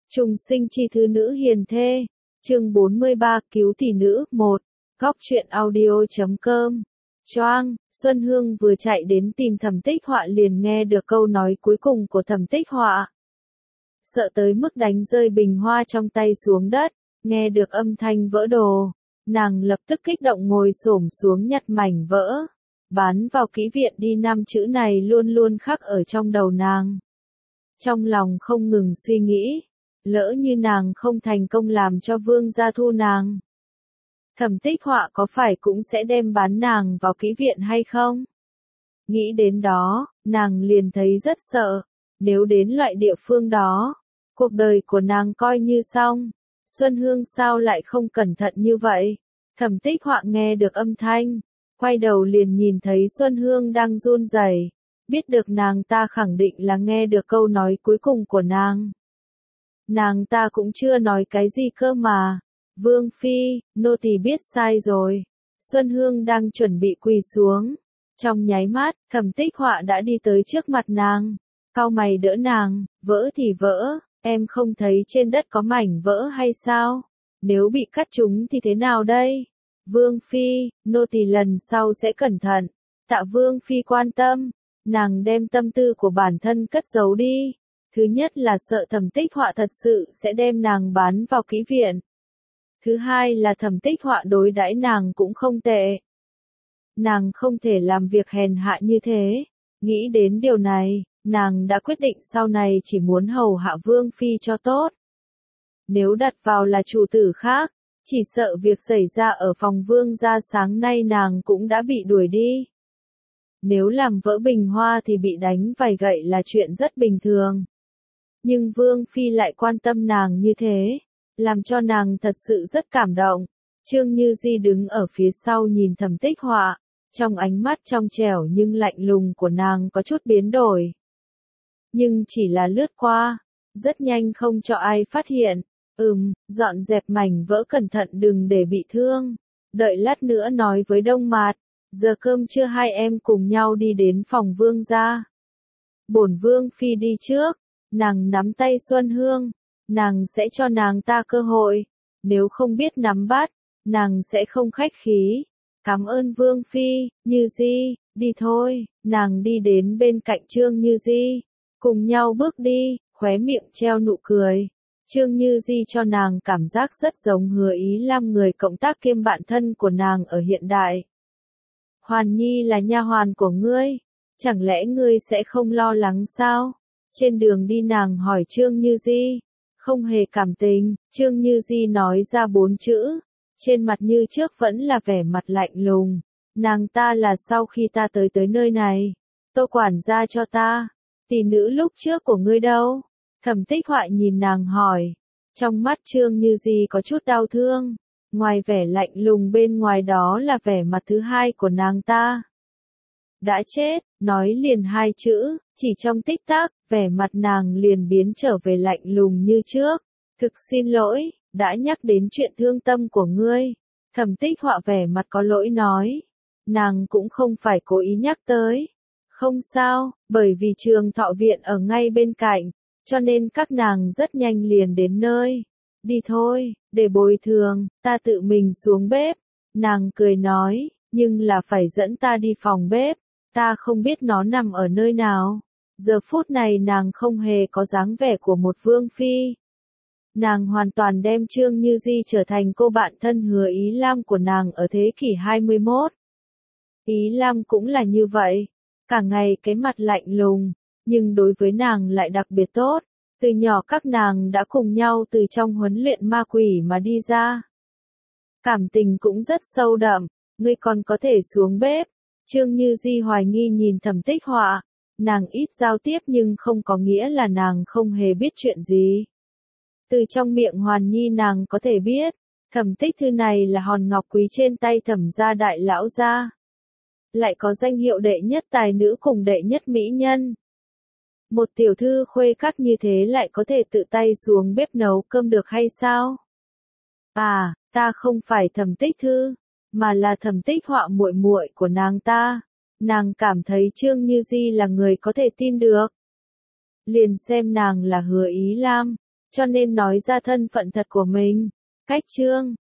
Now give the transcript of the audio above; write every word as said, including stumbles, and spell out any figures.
Trùng sinh chi thứ nữ hiền thê. Chương bốn mươi ba Cứu tỷ nữ một. Góc truyện audio chấm com. Choang, Xuân Hương vừa chạy đến tìm Thẩm Tích Họa liền nghe được câu nói cuối cùng của Thẩm Tích Họa. Sợ tới mức đánh rơi bình hoa trong tay xuống đất, nghe được âm thanh vỡ đồ, nàng lập tức kích động ngồi xổm xuống nhặt mảnh vỡ. Bán vào kỹ viện đi năm chữ này luôn luôn khắc ở trong đầu nàng. Trong lòng không ngừng suy nghĩ, lỡ như nàng không thành công làm cho vương gia thu nàng, Thẩm Tích Họa có phải cũng sẽ đem bán nàng vào kỹ viện hay không? Nghĩ đến đó, nàng liền thấy rất sợ, nếu đến loại địa phương đó, cuộc đời của nàng coi như xong. Xuân Hương sao lại không cẩn thận như vậy? Thẩm Tích Họa nghe được âm thanh, quay đầu liền nhìn thấy Xuân Hương đang run rẩy, biết được nàng ta khẳng định là nghe được câu nói cuối cùng của nàng. Nàng ta cũng chưa nói cái gì cơ mà. Vương phi, nô tỳ biết sai rồi. Xuân Hương đang chuẩn bị quỳ xuống. Trong nháy mắt, Thẩm Tích Họa đã đi tới trước mặt nàng. Cau mày đỡ nàng, vỡ thì vỡ, em không thấy trên đất có mảnh vỡ hay sao? Nếu bị cắt trúng thì thế nào đây? Vương phi, nô tỳ lần sau sẽ cẩn thận. Tạ Vương phi quan tâm. Nàng đem tâm tư của bản thân cất giấu đi. Thứ nhất là sợ Thẩm Tích Họa thật sự sẽ đem nàng bán vào kỹ viện. Thứ hai là Thẩm Tích Họa đối đãi nàng cũng không tệ. Nàng không thể làm việc hèn hạ như thế. Nghĩ đến điều này, nàng đã quyết định sau này chỉ muốn hầu hạ Vương phi cho tốt. Nếu đặt vào là chủ tử khác, chỉ sợ việc xảy ra ở phòng Vương gia sáng nay nàng cũng đã bị đuổi đi. Nếu làm vỡ bình hoa thì bị đánh vài gậy là chuyện rất bình thường. Nhưng Vương phi lại quan tâm nàng như thế, làm cho nàng thật sự rất cảm động. Trương Như Di đứng ở phía sau nhìn Thẩm Tích Họa, trong ánh mắt trong trẻo nhưng lạnh lùng của nàng có chút biến đổi. Nhưng chỉ là lướt qua, rất nhanh không cho ai phát hiện. Ừm, dọn dẹp mảnh vỡ cẩn thận đừng để bị thương. Đợi lát nữa nói với Đông Mạt, giờ cơm trưa hai em cùng nhau đi đến phòng Vương gia. Bổn Vương phi đi trước. Nàng nắm tay Xuân Hương, nàng sẽ cho nàng ta cơ hội, nếu không biết nắm bắt, nàng sẽ không khách khí. Cảm ơn Vương phi, Như Di, đi thôi. Nàng đi đến bên cạnh Trương Như Di, cùng nhau bước đi, khóe miệng treo nụ cười. Trương Như Di cho nàng cảm giác rất giống Hứa Ý Lam, người cộng tác kiêm bạn thân của nàng ở hiện đại. Hoàn Nhi là nha hoàn của ngươi, chẳng lẽ ngươi sẽ không lo lắng sao? Trên đường đi nàng hỏi Trương Như Di, không hề cảm tình. Trương Như Di nói ra bốn chữ, trên mặt như trước vẫn là vẻ mặt lạnh lùng. Nàng ta là sau khi ta tới tới nơi này, Tô quản gia cho ta. Tỷ nữ lúc trước của ngươi đâu? Thẩm Tích Họa nhìn nàng hỏi. Trong mắt Trương Như Di có chút đau thương, ngoài vẻ lạnh lùng bên ngoài đó là vẻ mặt thứ hai của nàng ta. Đã chết, nói liền hai chữ, chỉ trong tích tắc, vẻ mặt nàng liền biến trở về lạnh lùng như trước. Thực xin lỗi, đã nhắc đến chuyện thương tâm của ngươi. Thẩm Tích Họa vẻ mặt có lỗi nói. Nàng cũng không phải cố ý nhắc tới. Không sao, bởi vì Trường Thọ viện ở ngay bên cạnh, cho nên các nàng rất nhanh liền đến nơi. Đi thôi, để bồi thường, ta tự mình xuống bếp. Nàng cười nói, nhưng là phải dẫn ta đi phòng bếp. Ta không biết nó nằm ở nơi nào. Giờ phút này nàng không hề có dáng vẻ của một vương phi. Nàng hoàn toàn đem Trương Như Di trở thành cô bạn thân Hứa Ý Lam của nàng ở thế kỷ hai mươi mốt. Ý Lam cũng là như vậy, cả ngày cái mặt lạnh lùng, nhưng đối với nàng lại đặc biệt tốt. Từ nhỏ các nàng đã cùng nhau từ trong huấn luyện ma quỷ mà đi ra. Cảm tình cũng rất sâu đậm, ngươi còn có thể xuống bếp. Trương Như Di hoài nghi nhìn Thẩm Tích Họa, nàng ít giao tiếp nhưng không có nghĩa là nàng không hề biết chuyện gì. Từ trong miệng Hoàn Nhi nàng có thể biết, Thẩm Tích thư này là hòn ngọc quý trên tay Thẩm gia đại lão gia. Lại có danh hiệu đệ nhất tài nữ cùng đệ nhất mỹ nhân. Một tiểu thư khuê các như thế lại có thể tự tay xuống bếp nấu cơm được hay sao? À, ta không phải Thẩm Tích thư, mà là Thẩm Tích Họa muội muội của nàng ta. Nàng cảm thấy Trương Như Di là người có thể tin được. Liền xem nàng là Hứa Ý Lam, cho nên nói ra thân phận thật của mình. Cách chương